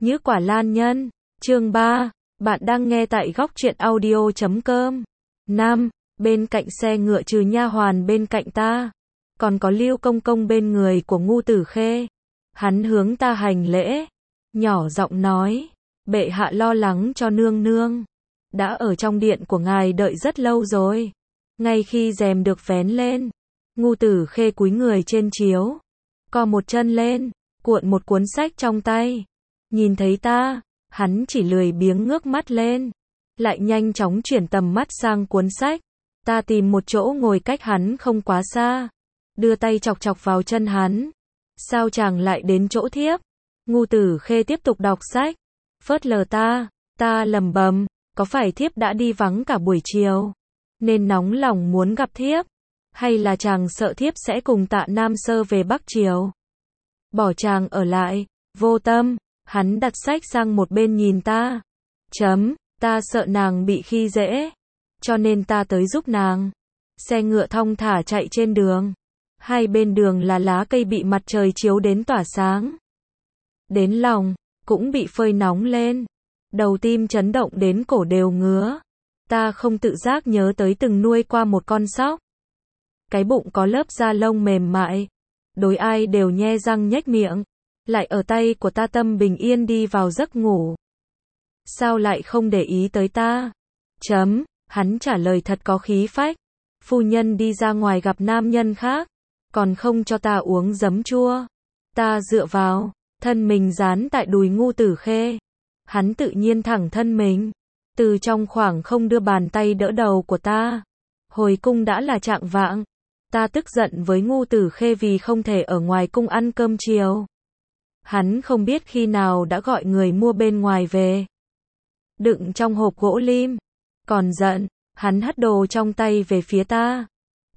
Như quả lan nhân. Chương 3. Bạn đang nghe tại góc truyện audio.com. 5. Bên cạnh xe ngựa trừ nha hoàn bên cạnh ta, còn có Lưu Công Công bên người của Ngu Tử Khê. Hắn hướng ta hành lễ, nhỏ giọng nói, bệ hạ lo lắng cho nương nương. Đã ở trong điện của ngài đợi rất lâu rồi. Ngay khi rèm được vén lên, Ngu Tử Khê cúi người trên chiếu, co một chân lên, cuộn một cuốn sách trong tay. Nhìn thấy ta, hắn chỉ lười biếng ngước mắt lên, lại nhanh chóng chuyển tầm mắt sang cuốn sách. Ta tìm một chỗ ngồi cách hắn không quá xa, đưa tay chọc chọc vào chân hắn. Sao chàng lại đến chỗ thiếp? Ngu Tử Khê tiếp tục đọc sách, phớt lờ ta lẩm bẩm, có phải thiếp đã đi vắng cả buổi chiều, nên nóng lòng muốn gặp thiếp, hay là chàng sợ thiếp sẽ cùng Tạ Nam Sơ về Bắc Triều? Bỏ chàng ở lại, vô tâm. Hắn đặt sách sang một bên nhìn ta. Ta sợ nàng bị khi dễ, cho nên ta tới giúp nàng. Xe ngựa thong thả chạy trên đường. Hai bên đường là lá cây bị mặt trời chiếu đến tỏa sáng. Đến lòng, cũng bị phơi nóng lên. Đầu tim chấn động đến cổ đều ngứa. Ta không tự giác nhớ tới từng nuôi qua một con sóc. Cái bụng có lớp da lông mềm mại. Đối ai đều nhe răng nhếch miệng. Lại ở tay của ta tâm bình yên đi vào giấc ngủ. Sao lại không để ý tới ta? Hắn trả lời thật có khí phách. Phu nhân đi ra ngoài gặp nam nhân khác, còn không cho ta uống giấm chua. Ta dựa vào, thân mình dán tại đùi Ngu Tử Khê. Hắn tự nhiên thẳng thân mình, từ trong khoảng không đưa bàn tay đỡ đầu của ta. Hồi cung đã là chạng vạng. Ta tức giận với Ngu Tử Khê vì không thể ở ngoài cung ăn cơm chiều. Hắn không biết khi nào đã gọi người mua bên ngoài về, đựng trong hộp gỗ lim. Còn giận, hắn hất đồ trong tay về phía ta.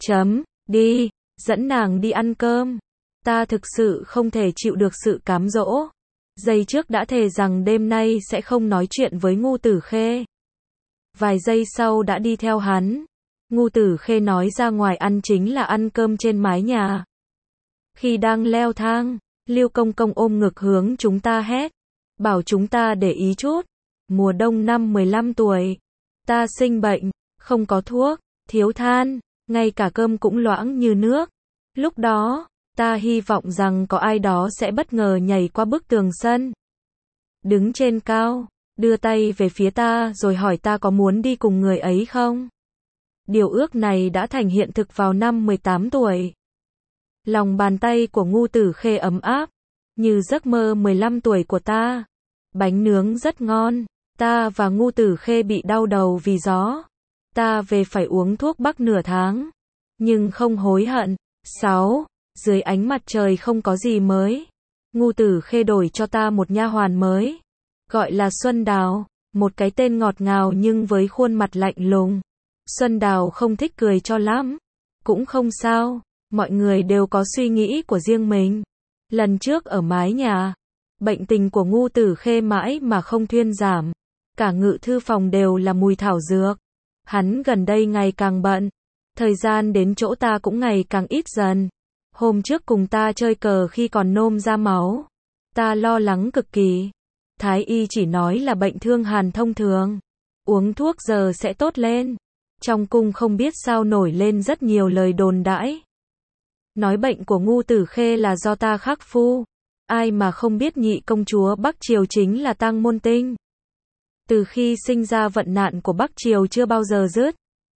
Đi, dẫn nàng đi ăn cơm. Ta thực sự không thể chịu được sự cám dỗ. Giây trước đã thề rằng đêm nay sẽ không nói chuyện với Ngu Tử Khê. Vài giây sau đã đi theo hắn. Ngu Tử Khê nói ra ngoài ăn chính là ăn cơm trên mái nhà. Khi đang leo thang, Lưu Công Công ôm ngực hướng chúng ta hét, bảo chúng ta để ý chút. Mùa đông năm 15 tuổi, ta sinh bệnh, không có thuốc, thiếu than, ngay cả cơm cũng loãng như nước. Lúc đó, ta hy vọng rằng có ai đó sẽ bất ngờ nhảy qua bức tường sân, đứng trên cao, đưa tay về phía ta rồi hỏi ta có muốn đi cùng người ấy không. Điều ước này đã thành hiện thực vào năm 18 tuổi. Lòng bàn tay của Ngu Tử Khê ấm áp, như giấc mơ 15 tuổi của ta. Bánh nướng rất ngon. Ta và Ngu Tử Khê bị đau đầu vì gió. Ta về phải uống thuốc bắc nửa tháng, nhưng không hối hận. 6. Dưới ánh mặt trời không có gì mới. Ngu Tử Khê đổi cho ta một nha hoàn mới, gọi là Xuân Đào, một cái tên ngọt ngào nhưng với khuôn mặt lạnh lùng. Xuân Đào không thích cười cho lắm. Cũng không sao. Mọi người đều có suy nghĩ của riêng mình. Lần trước ở mái nhà, bệnh tình của Ngu Tử Khê mãi mà không thuyên giảm. Cả ngự thư phòng đều là mùi thảo dược. Hắn gần đây ngày càng bận. Thời gian đến chỗ ta cũng ngày càng ít dần. Hôm trước cùng ta chơi cờ khi còn nôm ra máu. Ta lo lắng cực kỳ. Thái y chỉ nói là bệnh thương hàn thông thường. Uống thuốc giờ sẽ tốt lên. Trong cung không biết sao nổi lên rất nhiều lời đồn đãi. Nói bệnh của Ngu Tử Khê là do ta khắc phu. Ai mà không biết nhị công chúa Bắc Triều chính là Tang Môn Tinh. Từ khi sinh ra vận nạn của Bắc Triều chưa bao giờ dứt.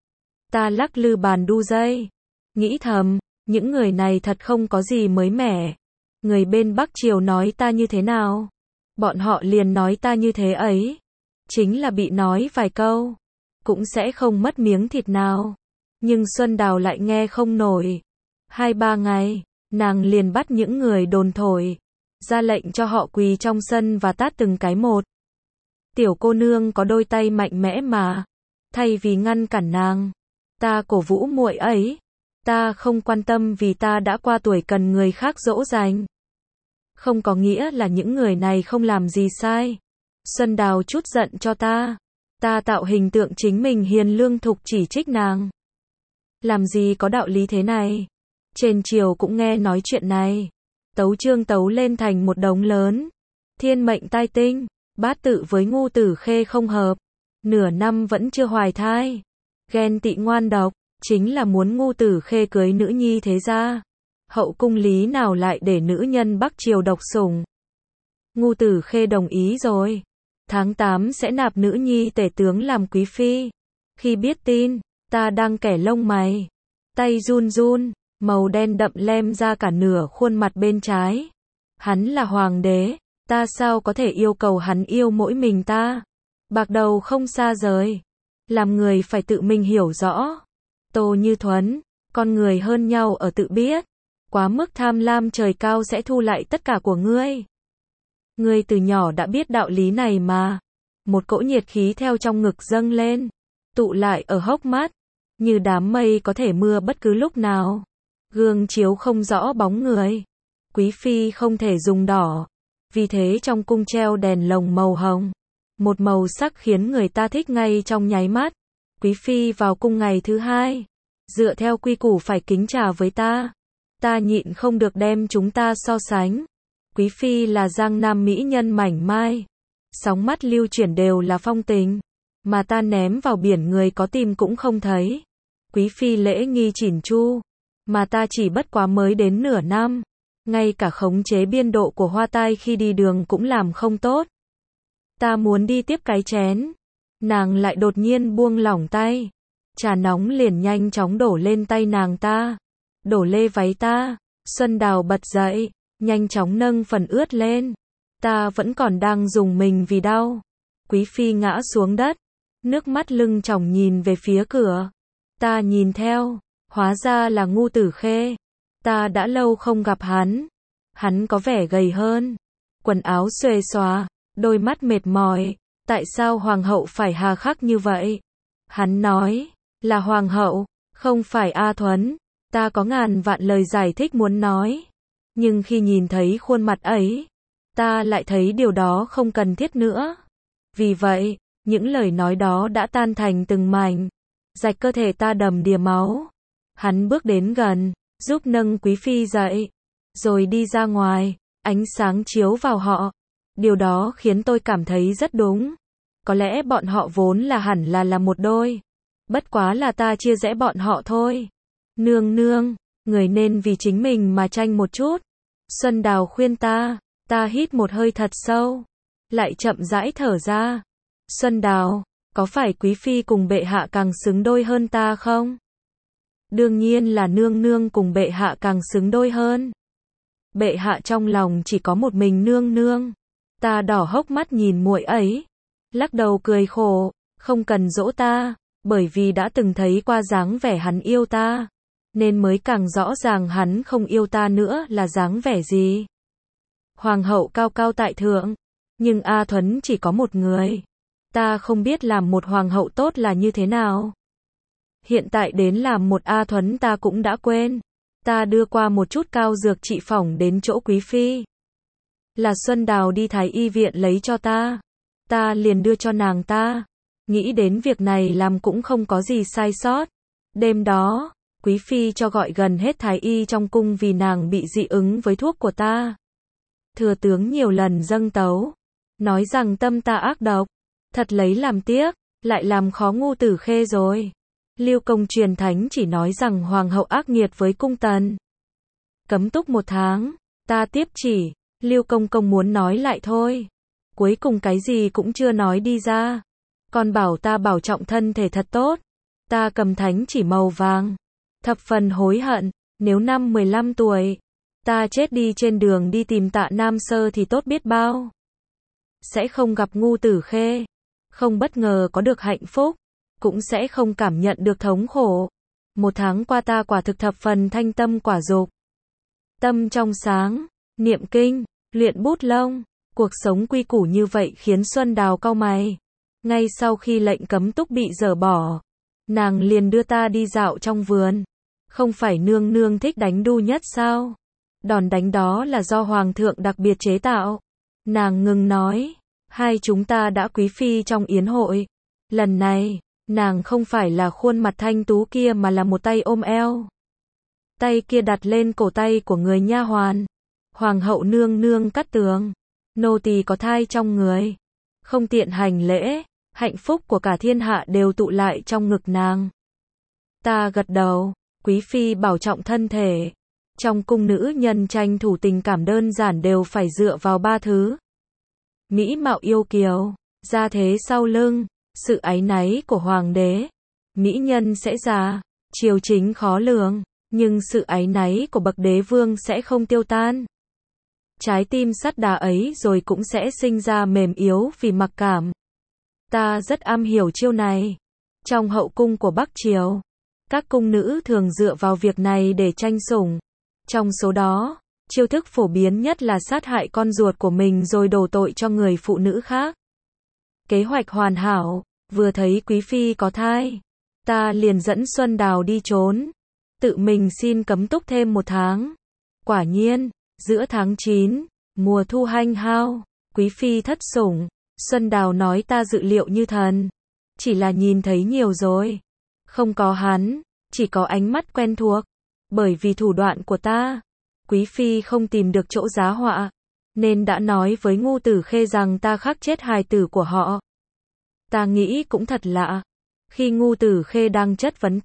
Ta lắc lư bàn đu dây, nghĩ thầm, những người này thật không có gì mới mẻ. Người bên Bắc Triều nói ta như thế nào, bọn họ liền nói ta như thế ấy. Chính là bị nói vài câu, cũng sẽ không mất miếng thịt nào. Nhưng Xuân Đào lại nghe không nổi. 2-3 ngày, nàng liền bắt những người đồn thổi, ra lệnh cho họ quỳ trong sân và tát từng cái một. Tiểu cô nương có đôi tay mạnh mẽ mà. Thay vì ngăn cản nàng, ta cổ vũ muội ấy. Ta không quan tâm vì ta đã qua tuổi cần người khác dỗ dành. Không có nghĩa là những người này không làm gì sai. Xuân Đào chút giận cho ta. Ta tạo hình tượng chính mình hiền lương thục chỉ trích nàng. Làm gì có đạo lý thế này. Trên triều cũng nghe nói chuyện này. Tấu chương tấu lên thành một đống lớn. Thiên mệnh tai tinh, bát tự với Ngu Tử Khê không hợp, nửa năm vẫn chưa hoài thai. Ghen tị ngoan độc, chính là muốn Ngu Tử Khê cưới nữ nhi thế gia. Hậu cung lý nào lại để nữ nhân Bắc Triều độc sủng. Ngu Tử Khê đồng ý rồi. Tháng 8 sẽ nạp nữ nhi tể tướng làm quý phi. Khi biết tin, ta đang kẻ lông mày, tay run run, màu đen đậm lem ra cả nửa khuôn mặt bên trái. Hắn là hoàng đế, ta sao có thể yêu cầu hắn yêu mỗi mình ta? Bạc đầu không xa rời, làm người phải tự mình hiểu rõ. Tô Như Thuấn, con người hơn nhau ở tự biết, quá mức tham lam trời cao sẽ thu lại tất cả của ngươi. Ngươi từ nhỏ đã biết đạo lý này mà. Một cỗ nhiệt khí theo trong ngực dâng lên, tụ lại ở hốc mắt, như đám mây có thể mưa bất cứ lúc nào. Gương chiếu không rõ bóng người. Quý phi không thể dùng đỏ, vì thế trong cung treo đèn lồng màu hồng. Một màu sắc khiến người ta thích ngay trong nháy mắt. Quý phi vào cung ngày thứ 2, dựa theo quy củ phải kính trà với ta. Ta nhịn không được đem chúng ta so sánh. Quý phi là giang nam mỹ nhân mảnh mai, sóng mắt lưu chuyển đều là phong tình, mà ta ném vào biển người có tìm cũng không thấy. Quý phi lễ nghi chỉn chu, mà ta chỉ bất quá mới đến nửa năm, ngay cả khống chế biên độ của hoa tai khi đi đường cũng làm không tốt. Ta muốn đi tiếp cái chén, nàng lại đột nhiên buông lỏng tay. Trà nóng liền nhanh chóng đổ lên tay nàng ta, đổ lê váy ta. Xuân Đào bật dậy, nhanh chóng nâng phần ướt lên. Ta vẫn còn đang dùng mình vì đau. Quý phi ngã xuống đất, nước mắt lưng tròng nhìn về phía cửa. Ta nhìn theo, hóa ra là Ngu Tử Khê. Ta đã lâu không gặp hắn. Hắn có vẻ gầy hơn, quần áo xuề xòa, đôi mắt mệt mỏi. Tại sao hoàng hậu phải hà khắc như vậy? Hắn nói, là hoàng hậu, không phải A Thuấn. Ta có ngàn vạn lời giải thích muốn nói, nhưng khi nhìn thấy khuôn mặt ấy, ta lại thấy điều đó không cần thiết nữa. Vì vậy, những lời nói đó đã tan thành từng mảnh, rạch cơ thể ta đầm đìa máu. Hắn bước đến gần, giúp nâng quý phi dậy, rồi đi ra ngoài, ánh sáng chiếu vào họ. Điều đó khiến tôi cảm thấy rất đúng. Có lẽ bọn họ vốn là hẳn là một đôi. Bất quá là ta chia rẽ bọn họ thôi. Nương nương, người nên vì chính mình mà tranh một chút. Xuân Đào khuyên ta hít một hơi thật sâu, lại chậm rãi thở ra. Xuân Đào, có phải quý phi cùng bệ hạ càng xứng đôi hơn ta không? Đương nhiên là nương nương cùng bệ hạ càng xứng đôi hơn. Bệ hạ trong lòng chỉ có một mình nương nương. Ta đỏ hốc mắt nhìn muội ấy, lắc đầu cười khổ, không cần dỗ ta, bởi vì đã từng thấy qua dáng vẻ hắn yêu ta, nên mới càng rõ ràng hắn không yêu ta nữa là dáng vẻ gì. Hoàng hậu cao cao tại thượng, nhưng A Thuấn chỉ có một người. Ta không biết làm một hoàng hậu tốt là như thế nào. Hiện tại đến làm một A Thuấn ta cũng đã quên. Ta đưa qua một chút cao dược trị phỏng đến chỗ quý phi. Là Xuân Đào đi thái y viện lấy cho ta. Ta liền đưa cho nàng ta. Nghĩ đến việc này làm cũng không có gì sai sót. Đêm đó, quý phi cho gọi gần hết thái y trong cung vì nàng bị dị ứng với thuốc của ta. Thừa tướng nhiều lần dâng tấu, nói rằng tâm ta ác độc, thật lấy làm tiếc, lại làm khó Ngu Tử Khê rồi. Lưu Công truyền thánh chỉ nói rằng hoàng hậu ác nghiệt với cung tần. Cấm túc 1 tháng, ta tiếp chỉ, Lưu Công công muốn nói lại thôi. Cuối cùng cái gì cũng chưa nói đi ra. Còn bảo ta bảo trọng thân thể thật tốt. Ta cầm thánh chỉ màu vàng, thập phần hối hận, nếu năm 15 tuổi, ta chết đi trên đường đi tìm Tạ Nam Sơ thì tốt biết bao. Sẽ không gặp Ngu Tử Khê, không bất ngờ có được hạnh phúc, cũng sẽ không cảm nhận được thống khổ. 1 tháng qua ta quả thực thập phần thanh tâm quả dục. Tâm trong sáng, niệm kinh, luyện bút lông, cuộc sống quy củ như vậy khiến Xuân Đào cau mày. Ngay sau khi lệnh cấm túc bị dỡ bỏ, nàng liền đưa ta đi dạo trong vườn. Không phải nương nương thích đánh đu nhất sao? Đòn đánh đó là do hoàng thượng đặc biệt chế tạo. Nàng ngừng nói, hai chúng ta đã quý phi trong yến hội. Lần này, nàng không phải là khuôn mặt thanh tú kia mà là một tay ôm eo. Tay kia đặt lên cổ tay của người nha hoàn. Hoàng hậu nương nương cắt tường. nô tỳ có thai trong người, không tiện hành lễ, hạnh phúc của cả thiên hạ đều tụ lại trong ngực nàng. Ta gật đầu, quý phi bảo trọng thân thể. Trong cung nữ nhân tranh thủ tình cảm đơn giản đều phải dựa vào 3 thứ. Mỹ mạo yêu kiều, gia thế sau lưng, sự áy náy của hoàng đế. Mỹ nhân sẽ già, triều chính khó lường, nhưng sự áy náy của bậc đế vương sẽ không tiêu tan. Trái tim sắt đá ấy rồi cũng sẽ sinh ra mềm yếu vì mặc cảm. Ta rất am hiểu chiêu này. Trong hậu cung của Bắc Triều, các cung nữ thường dựa vào việc này để tranh sủng. Trong số đó, chiêu thức phổ biến nhất là sát hại con ruột của mình rồi đổ tội cho người phụ nữ khác. Kế hoạch hoàn hảo, vừa thấy quý phi có thai, ta liền dẫn Xuân Đào đi trốn, tự mình xin cấm túc thêm 1 tháng. Quả nhiên, giữa tháng 9, mùa thu hanh hao, quý phi thất sủng, Xuân Đào nói ta dự liệu như thần, chỉ là nhìn thấy nhiều rồi, không có hắn, chỉ có ánh mắt quen thuộc. Bởi vì thủ đoạn của ta, quý phi không tìm được chỗ giá họa, nên đã nói với Ngu Tử Khê rằng ta khắc chết hài tử của họ. Ta nghĩ cũng thật lạ, khi Ngu Tử Khê đang chất vấn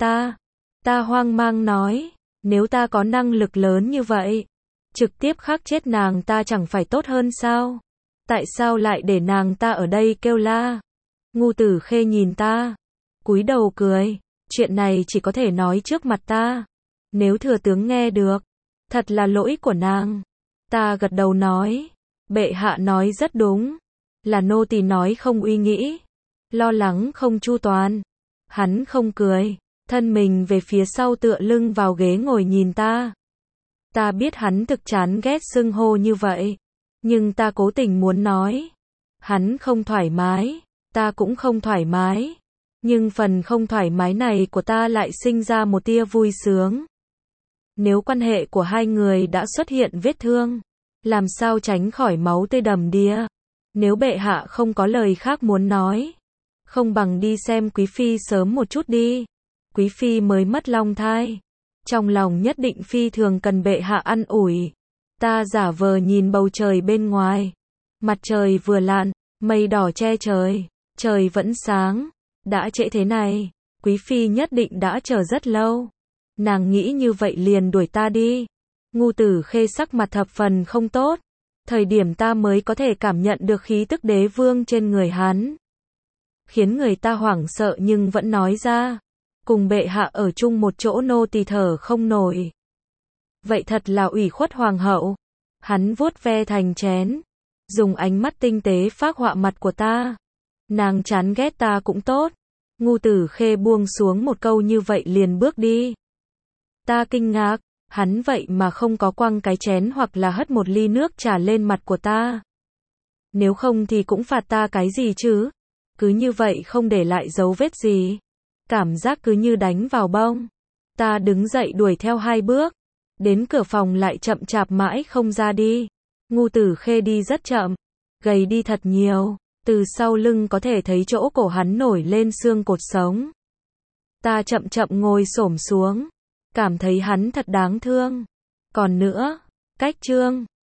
ta hoang mang nói, nếu ta có năng lực lớn như vậy, trực tiếp khắc chết nàng ta chẳng phải tốt hơn sao? Tại sao lại để nàng ta ở đây kêu la? Ngu Tử Khê nhìn ta, cúi đầu cười, chuyện này chỉ có thể nói trước mặt ta. Nếu thừa tướng nghe được, thật là lỗi của nàng. Ta gật đầu nói, bệ hạ nói rất đúng, là nô tỳ nói không uy nghĩ, lo lắng không chu toàn. Hắn không cười, thân mình về phía sau tựa lưng vào ghế ngồi nhìn ta. Ta biết hắn thực chán ghét xưng hô như vậy, nhưng ta cố tình muốn nói. Hắn không thoải mái, ta cũng không thoải mái, nhưng phần không thoải mái này của ta lại sinh ra một tia vui sướng. Nếu quan hệ của hai người đã xuất hiện vết thương, làm sao tránh khỏi máu tươi đầm đìa? Nếu bệ hạ không có lời khác muốn nói, không bằng đi xem quý phi sớm một chút đi. Quý phi mới mất long thai, trong lòng nhất định phi thường cần bệ hạ ăn ủi. Ta giả vờ nhìn bầu trời bên ngoài, mặt trời vừa lặn, mây đỏ che trời, trời vẫn sáng. Đã trễ thế này, quý phi nhất định đã chờ rất lâu. Nàng nghĩ như vậy liền đuổi ta đi. Ngu Tử Khê sắc mặt thập phần không tốt. Thời điểm ta mới có thể cảm nhận được khí tức đế vương trên người hắn, khiến người ta hoảng sợ nhưng vẫn nói ra. Cùng bệ hạ ở chung một chỗ nô tỳ thở không nổi. Vậy thật là ủy khuất hoàng hậu. Hắn vuốt ve thành chén, dùng ánh mắt tinh tế phác họa mặt của ta. Nàng chán ghét ta cũng tốt. Ngu Tử Khê buông xuống một câu như vậy liền bước đi. Ta kinh ngạc, hắn vậy mà không có quăng cái chén hoặc là hất một ly nước trà lên mặt của ta. Nếu không thì cũng phạt ta cái gì chứ? Cứ như vậy không để lại dấu vết gì. Cảm giác cứ như đánh vào bông. Ta đứng dậy đuổi theo 2 bước. Đến cửa phòng lại chậm chạp mãi không ra đi. Ngu Tử Khê đi rất chậm, gầy đi thật nhiều. Từ sau lưng có thể thấy chỗ cổ hắn nổi lên xương cột sống. Ta chậm chậm ngồi xổm xuống, cảm thấy hắn thật đáng thương. Còn nữa, cách trương